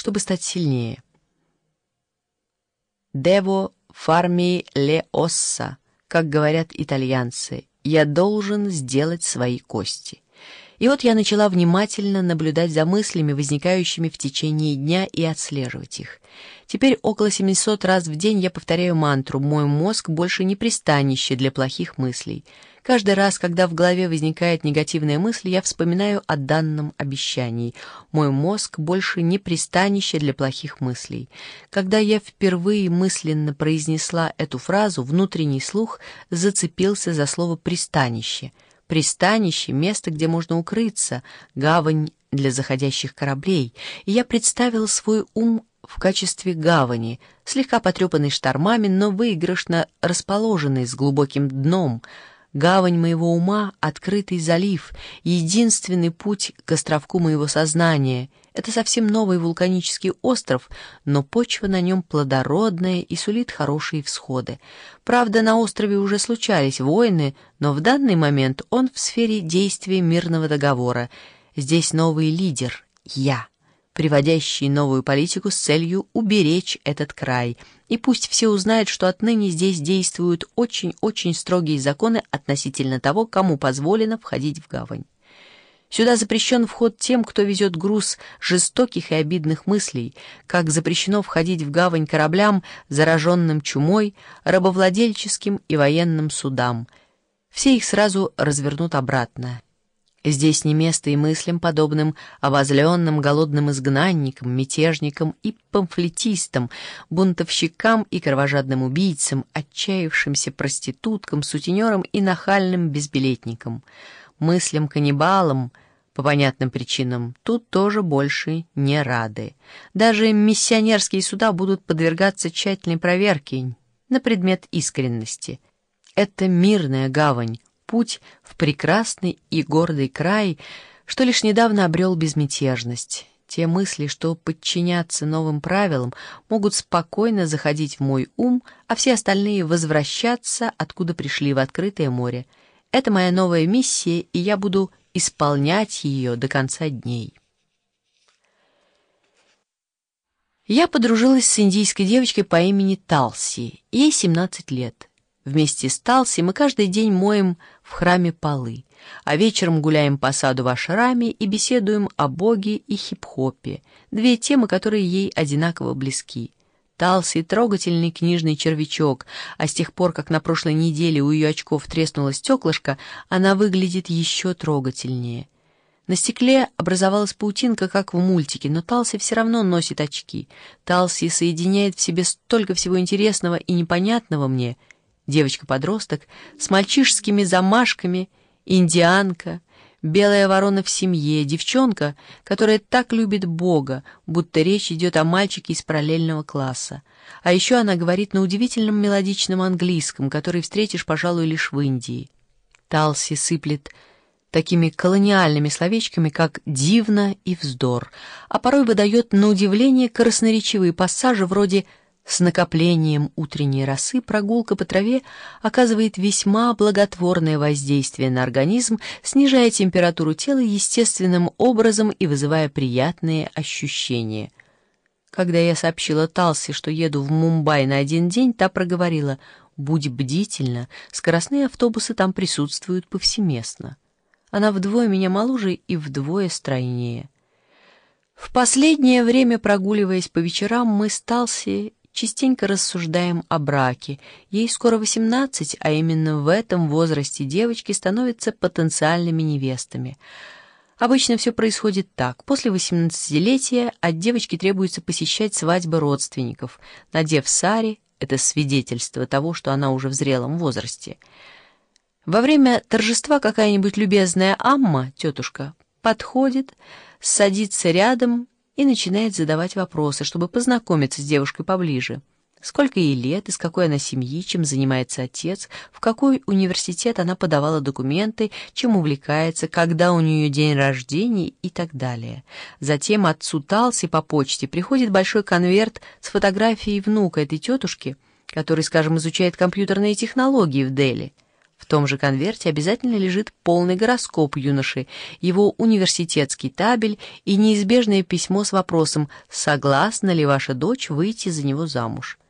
чтобы стать сильнее. «Devo farmi le ossa», как говорят итальянцы, «я должен сделать свои кости». И вот я начала внимательно наблюдать за мыслями, возникающими в течение дня, и отслеживать их. Теперь около 700 раз в день я повторяю мантру «Мой мозг больше не пристанище для плохих мыслей». Каждый раз, когда в голове возникает негативная мысль, я вспоминаю о данном обещании. Мой мозг больше не пристанище для плохих мыслей. Когда я впервые мысленно произнесла эту фразу, внутренний слух зацепился за слово «пристанище». Пристанище — место, где можно укрыться, гавань для заходящих кораблей. И я представила свой ум в качестве гавани, слегка потрепанный штормами, но выигрышно расположенный с глубоким дном. Гавань моего ума — открытый залив, единственный путь к островку моего сознания. Это совсем новый вулканический остров, но почва на нем плодородная и сулит хорошие всходы. Правда, на острове уже случались войны, но в данный момент он в сфере действия мирного договора. Здесь новый лидер — я, приводящий новую политику с целью уберечь этот край. И пусть все узнают, что отныне здесь действуют очень-очень строгие законы относительно того, кому позволено входить в гавань. Сюда запрещен вход тем, кто везет груз жестоких и обидных мыслей, как запрещено входить в гавань кораблям, зараженным чумой, рабовладельческим и военным судам. Все их сразу развернут обратно. Здесь не место и мыслям, подобным обозленным голодным изгнанникам, мятежникам и памфлетистам, бунтовщикам и кровожадным убийцам, отчаявшимся проституткам, сутенерам и нахальным безбилетникам. Мыслям каннибалам, по понятным причинам, тут тоже больше не рады. Даже миссионерские суда будут подвергаться тщательной проверке на предмет искренности. Это мирная гавань, путь в прекрасный и гордый край, что лишь недавно обрел безмятежность. Те мысли, что подчиняться новым правилам, могут спокойно заходить в мой ум, а все остальные возвращаться, откуда пришли, в открытое море. Это моя новая миссия, и я буду исполнять ее до конца дней. Я подружилась с индийской девочкой по имени Талси. Ей 17 лет. Вместе с Талси мы каждый день моем в храме полы, а вечером гуляем по саду в ашраме и беседуем о Боге и хип-хопе, две темы, которые ей одинаково близки. Талси — трогательный книжный червячок, а с тех пор, как на прошлой неделе у ее очков треснуло стеклышко, она выглядит еще трогательнее. На стекле образовалась паутинка, как в мультике, но Талси все равно носит очки. Талси соединяет в себе столько всего интересного и непонятного мне. Девочка-подросток с мальчишескими замашками, индианка, белая ворона в семье, девчонка, которая так любит Бога, будто речь идет о мальчике из параллельного класса. А еще она говорит на удивительном мелодичном английском, который встретишь, пожалуй, лишь в Индии. Талси сыплет такими колониальными словечками, как «дивно» и «вздор», а порой выдает на удивление красноречивые пассажи вроде «с накоплением утренней росы прогулка по траве оказывает весьма благотворное воздействие на организм, снижая температуру тела естественным образом и вызывая приятные ощущения». Когда я сообщила Талси, что еду в Мумбай на 1 день, та проговорила: «Будь бдительна, скоростные автобусы там присутствуют повсеместно». Она вдвое меня моложе и вдвое стройнее. В последнее время, прогуливаясь по вечерам, мы с Талси частенько рассуждаем о браке. Ей скоро 18, а именно в этом возрасте девочки становятся потенциальными невестами. Обычно все происходит так. После 18-летия от девочки требуется посещать свадьбы родственников, надев сари — это свидетельство того, что она уже в зрелом возрасте. Во время торжества какая-нибудь любезная амма, тетушка, подходит, садится рядом и начинает задавать вопросы, чтобы познакомиться с девушкой поближе. Сколько ей лет, из какой она семьи, чем занимается отец, в какой университет она подавала документы, чем увлекается, когда у нее день рождения и так далее. Затем отцу Талси по почте приходит большой конверт с фотографией внука этой тетушки, который, скажем, изучает компьютерные технологии в Дели. В том же конверте обязательно лежит полный гороскоп юноши, его университетский табель и неизбежное письмо с вопросом, согласна ли ваша дочь выйти за него замуж.